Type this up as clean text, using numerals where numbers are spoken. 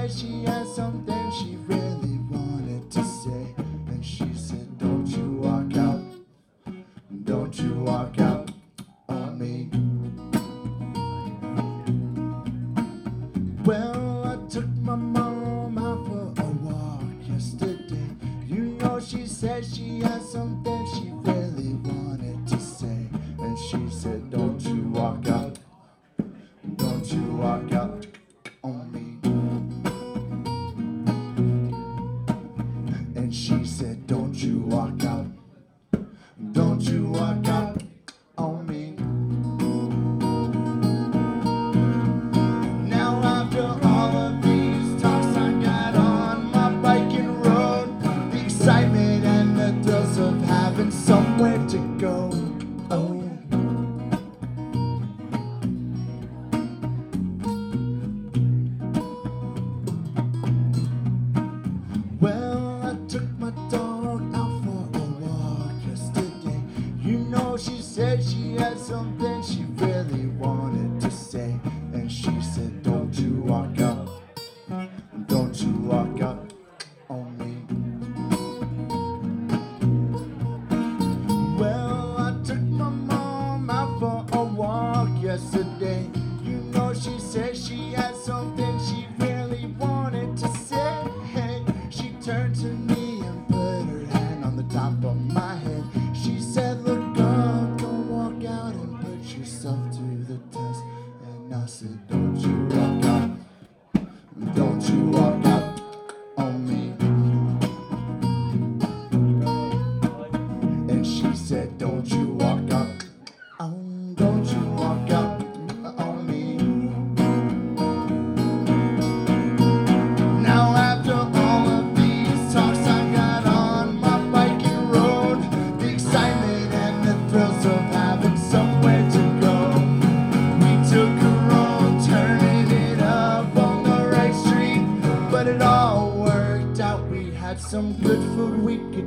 said she had something she really wanted to say. And she said, don't you walk out, don't you walk out on me. Well, I took my mom out for a walk yesterday. You know, she said she had something she really wanted to say. And she said, don't you walk out, don't you walk out on me. And she said, don't you walk out, don't you walk out on me. Now after all of these talks, I got on my bike and rode. The excitement and the thrills of having somewhere to go. Oh. Well, I took my dog out for a walk yesterday. You know, she said she had something she really wanted to say. And she said, don't you walk out, don't you walk out on me. Well, I took my mom out for a walk yesterday. You know, she said she had something she really wanted to say. She turned to me and put her hand on the top of my head. She said, look up, don't walk out and put yourself to the test. And I said, don't you walk out, don't you walk out on me. And she said, don't you walk out, don't you walk out on me. Now after all of these talks, I got on my bike and rode. The excitement and the thrills of having somewhere to go. We took a road, turning it up on the right street, but it all worked out. We had some good food, we could